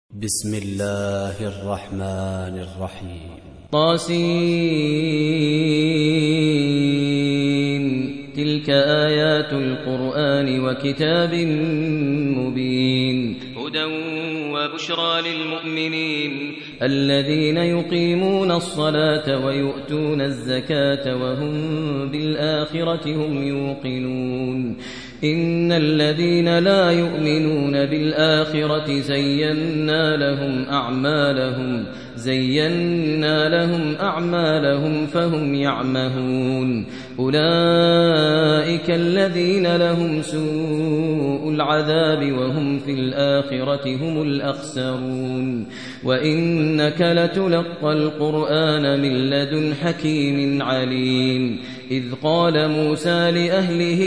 بسم الله الرحمن الرحيم. طاسين. تلك آيات القرآن وكتاب مبين هدى وبشرى للمؤمنين الذين يقيمون الصلاة ويؤتون الزكاة وهم بالآخرة هم يوقنون إن الذين لا يؤمنون بالآخرة زينا لهم أعمالهم فهم يعمهون أولئك الذين لهم سوء العذاب وهم في الآخرة هم الأخسرون وإنك لتلقى القرآن من لدن حكيم عليم إذ قال موسى لأهله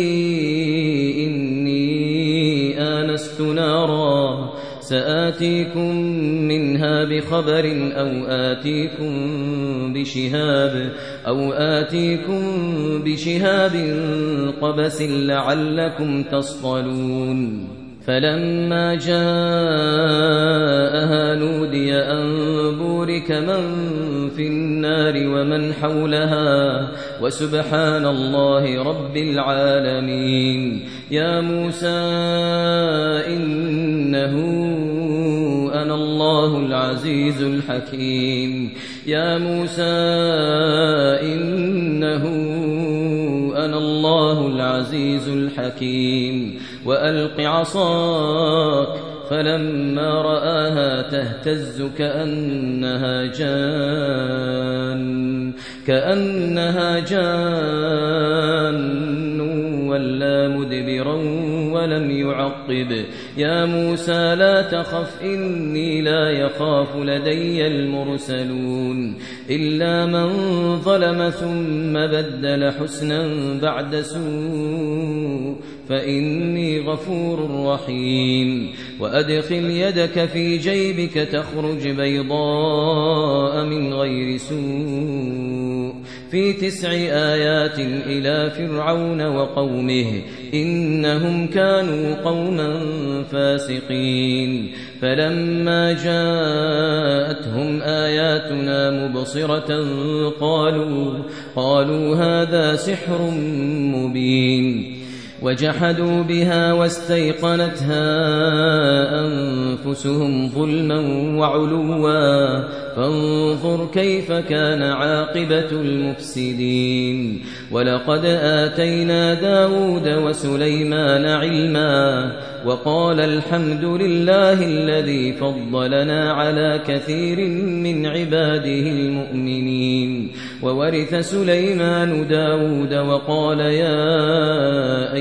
إني آنست نارا سآتيكم منها بخبر أو آتيكم بشهاب قبس لعلكم تصطلون فلما جاءها نودي أن بورك من في النار ومن حولها وسبحان الله رب العالمين يا موسى إنه أنا الله العزيز الحكيم يا موسى إنه أنا الله العزيز الحكيم وألق عصاك فلما رآها تهتز كأنها جان ولا مدبرا ولم يعقب يا موسى لا تخف إني لا يخاف لدي المرسلون إلا من ظلم ثم بدل حسنا بعد سوء فإني غفور رحيم وأدخل يدك في جيبك تخرج بيضاء من غير سوء في 9 آيات إلى فرعون وقومه إنهم كانوا قوما فاسقين فلما جاءتهم آياتنا مبصرة قالوا هذا سحر مبين وجحدوا بها واستيقنتها أنفسهم ظلما وعلوا فانظر كيف كان عاقبة المفسدين ولقد آتينا داود وسليمان علما وقال الحمد لله الذي فضلنا على كثير من عباده المؤمنين وورث سليمان داود وقال يا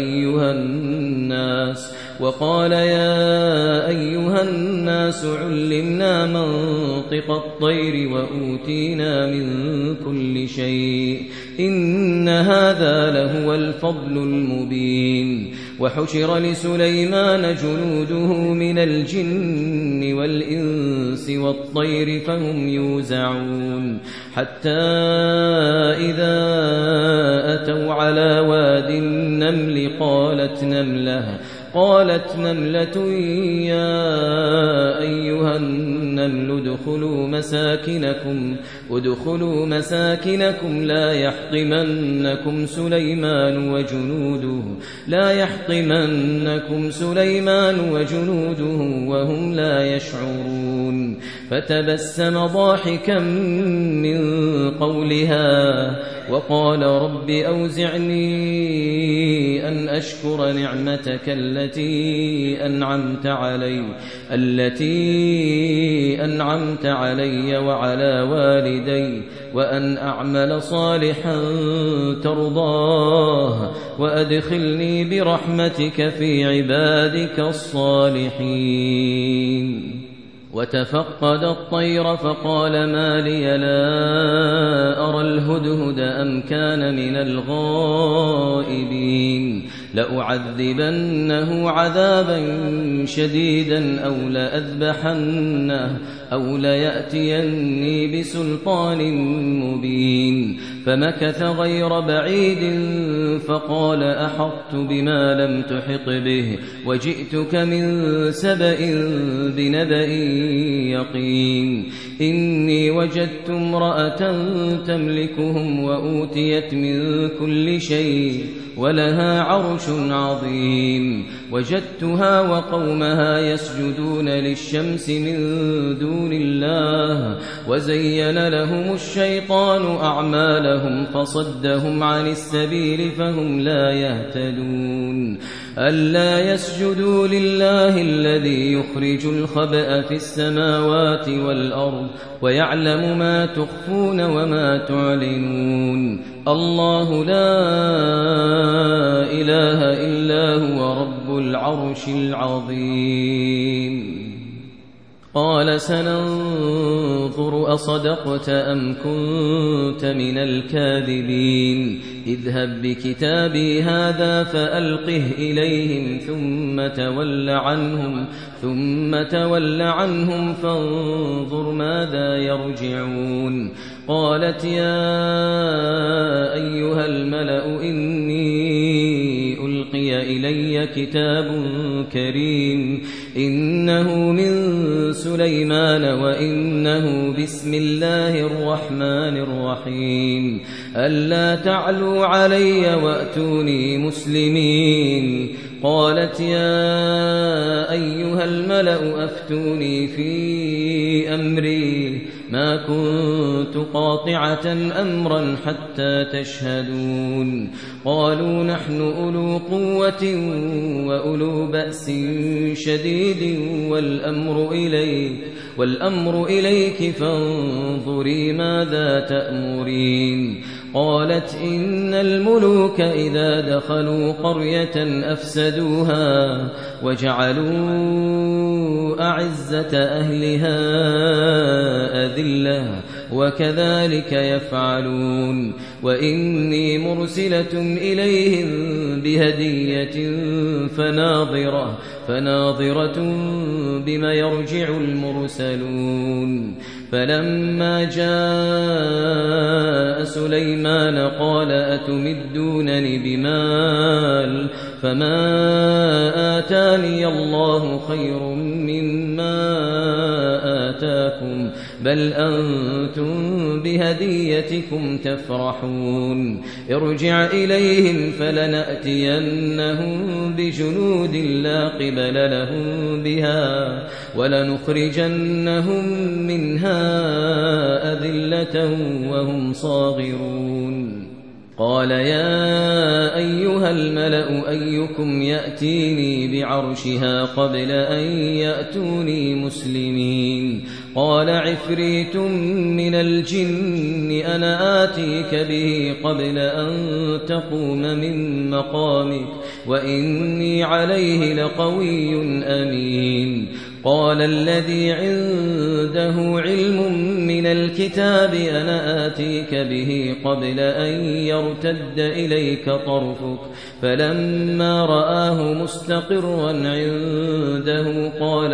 أيها الناس علمنا منطق الطير وأوتينا من كل شيء إن هذا لهو الفضل المبين وحشر لسليمان جنوده من الجن والإنس والطير فهم يوزعون حتى إذا أتوا على واد النمل قالت نملة يا أيها النمل ادخلوا مساكنكم لا يحطمنكم سليمان وجنوده وهم لا يشعرون فتبسم ضاحكا من قولها وقال رب أوزعني أن أشكر نعمتك التي أنعمت علي وعلى والدي وأن أعمل صالحا ترضاه وأدخلني برحمتك في عبادك الصالحين وتفقد الطير فقال ما لي لا أرى الهدهد أم كان من الغائبين لأعذبنه عذابا شديدا أو ليأتيني بسلطان مبين. فمكث غير بعيد فقال أحطت بما لم تحط به وجئتك من سبأ بنبأ يقين. إني وجدت امرأة تملكهم وأوتيت من كل شيء ولها عرش عظيم. وجدتها وقومها يسجدون للشمس من دون الله وزين لهم الشيطان أعمالهم فصدهم عن السبيل فهم لا يهتدون. ألا يسجدوا لله الذي يخرج الخبأ في السماوات والأرض ويعلم ما تخفون وما تعلنون. الله لا إله إلا هو رب العرش العظيم. قال سننظر أصدقت أم كنت من الكاذبين. اذهب بكتابي هذا فألقه إليهم ثم تول عنهم فانظر ماذا يرجعون. قالت يا أيها الملأ إني ألقي إلي كتاب كريم إنه من سليمان وإنه بسم الله الرحمن الرحيم. ألا تعلوا علي وأتوني مسلمين. قالت يا أيها الملأ أفتوني في أمري ما كنت قاطعة أمرا حتى تشهدون. قالوا نحن أولو قوة وأولو بأس شديد والأمر إليك فانظري ماذا تأمرين. قالت إن الملوك إذا دخلوا قرية أفسدوها وجعلوا أعزة أهلها أذلة وكذلك يفعلون. وإني مرسلة إليهم بهدية فناظرة بما يرجع المرسلون. فلما جاء سليمان قال أتمدونني بمال فما آتاني الله خير مما آتاكم بل أنتم بهديتكم تفرحون. ارجع إليهم فلنأتينهم بجنود لا قبل لهم بها ولنخرجنهم منها أذلة وهم صاغرون. قال يا أيها الملأ أيكم يأتيني بعرشها قبل أن يأتوني مسلمين. قال عفريت من الجن أنا آتيك به قبل أن تقوم من مقامك وإني عليه لقوي أمين. قال الذي عنده علم من الكتاب أنا آتيك به قبل أن يرتد إليك طرفك فلما رآه مستقرا عنده قال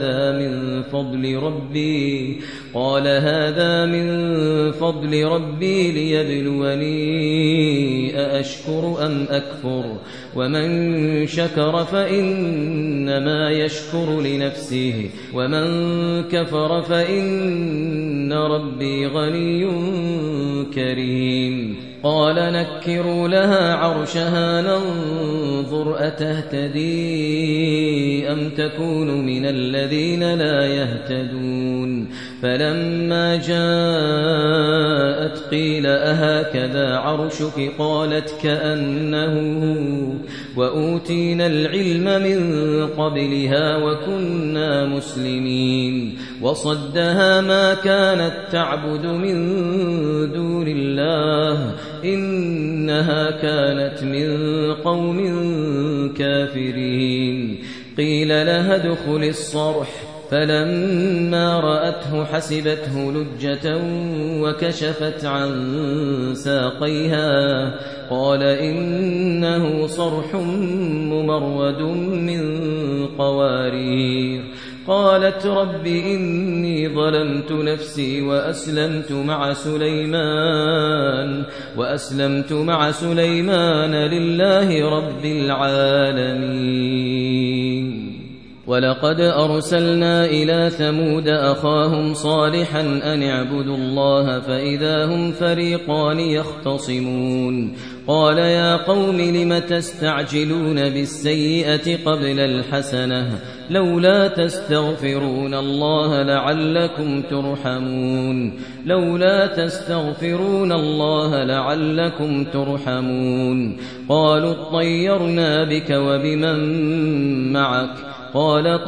هذا من فضل ربي ليبلوني أأشكر أم أكفر ومن شكر فإنما يشكر لنفسه ومن كفر فإن ربي غني كريم. قال نكروا لها عرشها ننظر أتهتدي أم تكون من الذين لا يهتدون. فلما جاءت قيل أهكذا عرشك قالت كأنه وأوتينا العلم من قبلها وكنا مسلمين. وصدها ما كانت تعبد من دون الله إنها كانت من قوم كافرين. قيل لها ادخل الصرح فلما رأته حسبته لجة وكشفت عن ساقيها قال إنه صرح ممرد من قوارير. قالت رب إني ظلمت نفسي وأسلمت مع سليمان لله رب العالمين. ولقد أرسلنا إلى ثمود أخاهم صالحا أن اعبدوا الله فإذا هم فريقان يختصمون. قال يا قوم لم تستعجلون بالسيئة قبل الحسنة لولا تستغفرون الله لعلكم ترحمون. قالوا اطيرنا بك وبمن معك قال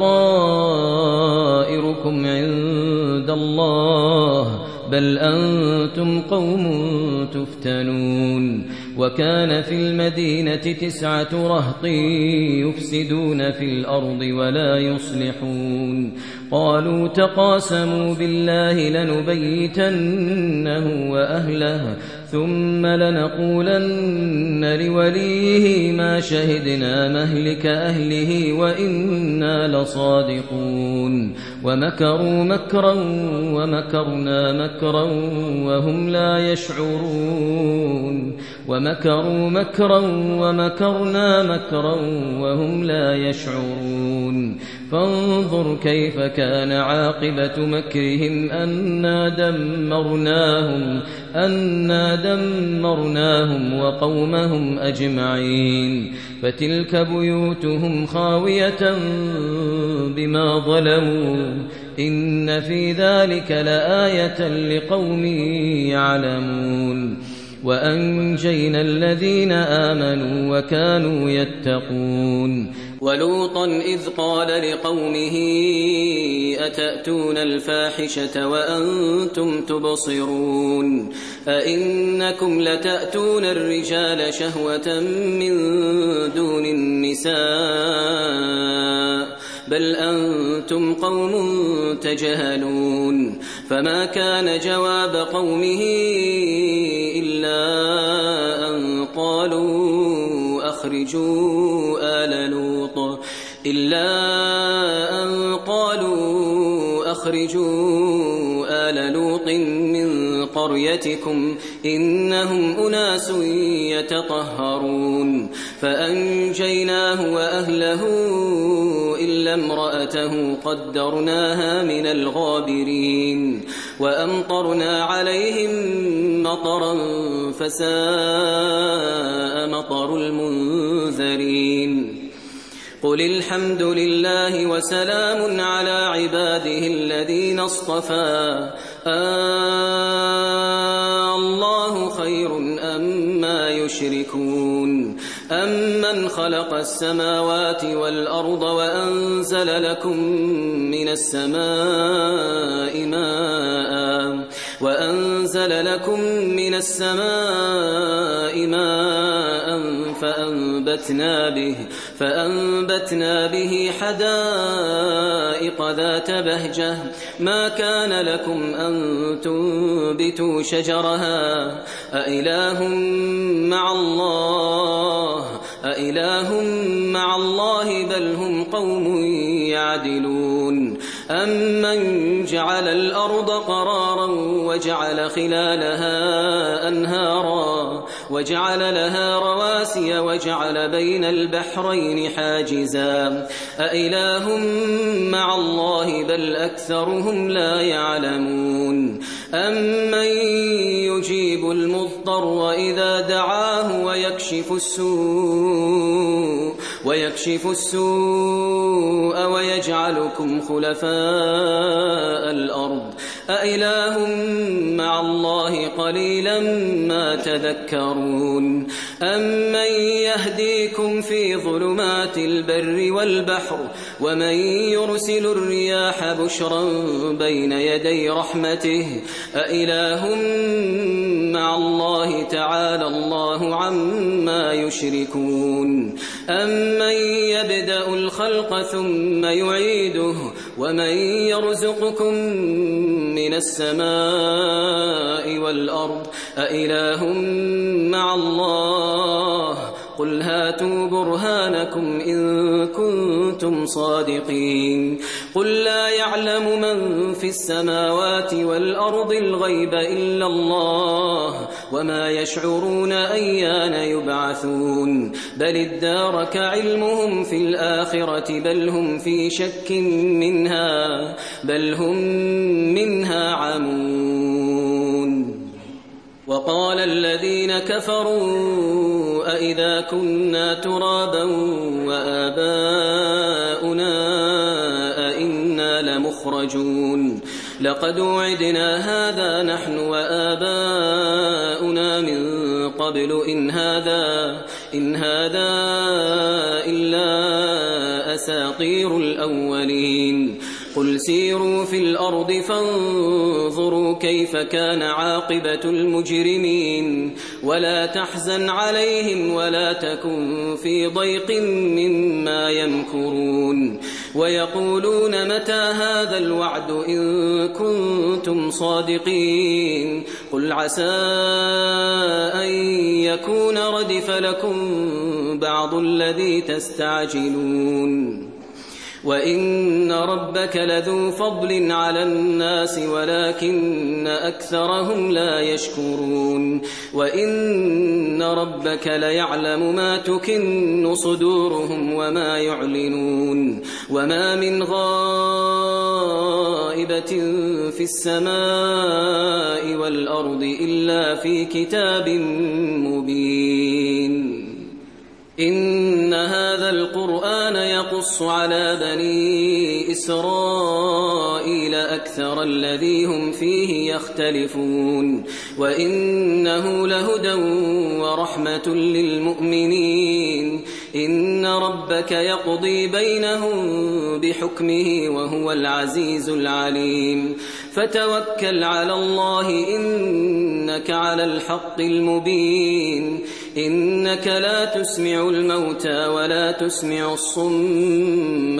طائركم عند الله بل أنتم قوم تفتنون. وكان في المدينة 9 رهط يفسدون في الأرض ولا يصلحون. قالوا تقاسموا بالله لنبيتنه وأهله ثم لنقولن لوليه ما شهدنا مهلك أهله وإنا لصادقون. ومكروا مكرا ومكرنا مكرا وهم لا يشعرون. فانظر كيف كان عاقبة مكرهم أنا دمرناهم وقومهم أجمعين. فتلك بيوتهم خاوية بما ظلموا إن في ذلك لآية لقوم يعلمون. وأنجينا الذين آمنوا وكانوا يتقون. ولوطا إذ قال لقومه أتأتون الفاحشة وأنتم تبصرون أئنكم لتأتون الرجال شهوة من دون النساء بل أنتم قوم تجهلون. فما كان جواب قومه إلا أن قالوا أخرجوا آل لوط من قريتكم إنهم أناس يتطهرون. فأنجيناه وأهله إلا امرأته قدرناها من الغابرين. وأمطرنا عليهم مطرا فساء مطر المنذرين. قل الحمد لله وسلام على عباده الذين اصطفى الله خير أما يشركون. أمن خلق السماوات والأرض وأنزل لكم من السماء ماء فأنبتنا به حدائق ذات بهجة ما كان لكم أن تنبتوا شجرها أإله مع الله بل هم قوم يعدلون. أمن جعل الأرض قرارا وجعل خلالها أنهارا وجعل لها رواسي وجعل بين البحرين حاجزا أإله مع الله بل أكثرهم لا يعلمون. أمن يجيب المضطر إذا دعاه ويكشف السوء ويجعلكم خلفاء الأرض أإله مع الله قليلا ما تذكرون. أمن يهديكم في ظلمات البر والبحر ومن يرسل الرياح بشرا بين يدي رحمته أإله مع الله تعالى الله عما يشركون. أمن يبدأ الخلق ثم يعيده ومن يرزقكم من السماء والأرض أإله مع الله قل هاتوا برهانكم إن كنتم صادقين قل لا يعلم من في السماوات والأرض الغيب إلا الله وما يشعرون أيان يبعثون بل ادارك علمهم في الآخرة بل هم في شك منها بل هم منها عمون وقال الذين كفروا أئذا كنا ترابا وآباؤنا أئنا لمخرجون لقد وعدنا هذا نحن وآباؤنا من قبل إن هذا إلا أساطير الأولين قل سيروا في الأرض فانظروا كيف كان عاقبة المجرمين ولا تحزن عليهم ولا تكن في ضيق مما يمكرون ويقولون متى هذا الوعد إن كنتم صادقين قل عسى أن يكون ردف لكم بعض الذي تستعجلون وإن ربك لذو فضل على الناس ولكن أكثرهم لا يشكرون وإن ربك ليعلم ما تكن صدورهم وما يعلنون وما من غائبة في السماء والأرض إلا في كتاب مبين إن هذا القرآن يقص على بني إسرائيل أكثر الذي هم فيه يختلفون وإنه لهدى ورحمة للمؤمنين إن ربك يقضي بينهم بحكمه وهو العزيز العليم فتوكل على الله إنك على الحق المبين إنك لا تسمع الموتى ولا تسمع الصم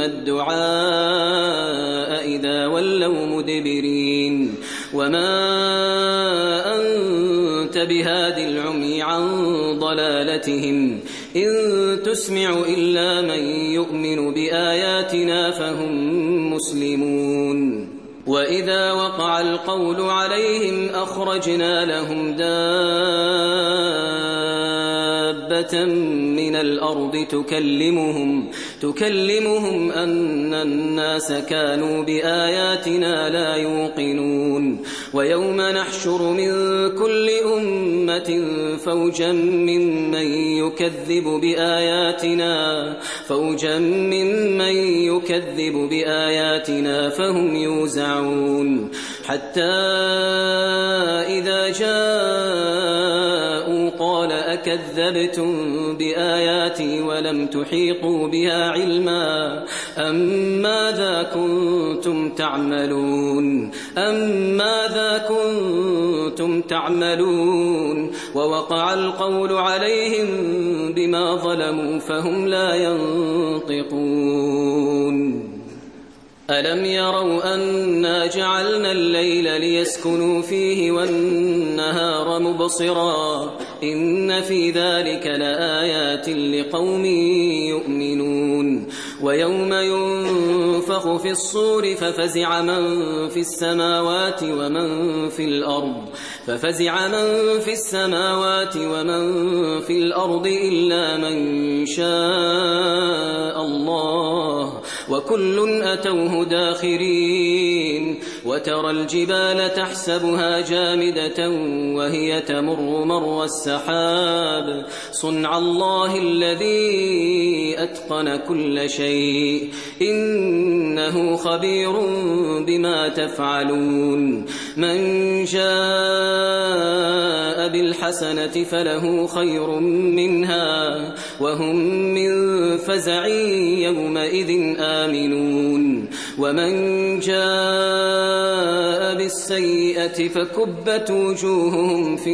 الدعاء إذا ولوا مدبرين وما أنت بهاد العمي عن ضلالتهم إن تسمع إلا من يؤمن بآياتنا فهم مسلمون وإذا وقع القول عليهم أخرجنا لهم دابة من الأرض تكلمهم أن الناس كانوا بآياتنا لا يوقنون ويوم نحشر من كل أمة فوجا ممن يكذب بآياتنا فهم يوزعون حتى إذا جاءوا قال أكذبتم بآياتي ولم تحيطوا بها علما أم ماذا كنتم تعملون ووقع القول عليهم بما ظلموا فهم لا ينطقون ألم يروا أنا جعلنا الليل ليسكنوا فيه والنهار مبصرا إن في ذلك لآيات لقوم يؤمنون ويوم ينفخ في الصور ففزع من في السماوات ومن في الأرض إلا من شاء الله وكل أتوه داخرين وترى الجبال تحسبها جامدة وهي تمر مر السحاب صنع الله الذي أتقن كل شيء إنه خبير بما تفعلون من جاء بالحسنة فله خير منها وهم من فزع يومئذ آمنون ومن جاء بالسيئة فكبت وجوههم في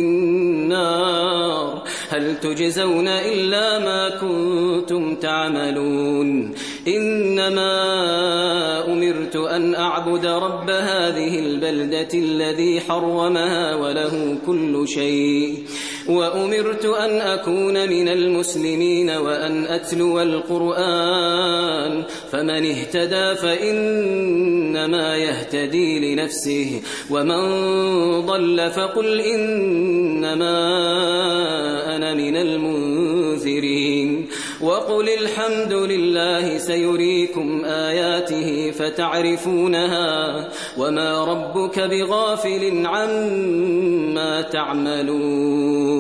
النار هل تجزون إلا ما كنتم تعملون إنما أمرت أن أعبد رب هذه البلدة الذي حرمها وله كل شيء وأمرت أن أكون من المسلمين وأن أتلو القرآن فمن اهتدى فإنما يهتدي لنفسه ومن ضل فقل إنما أنا من المنذرين وقل الحمد لله سيريكم آياته فتعرفونها وما ربك بغافل عما تعملون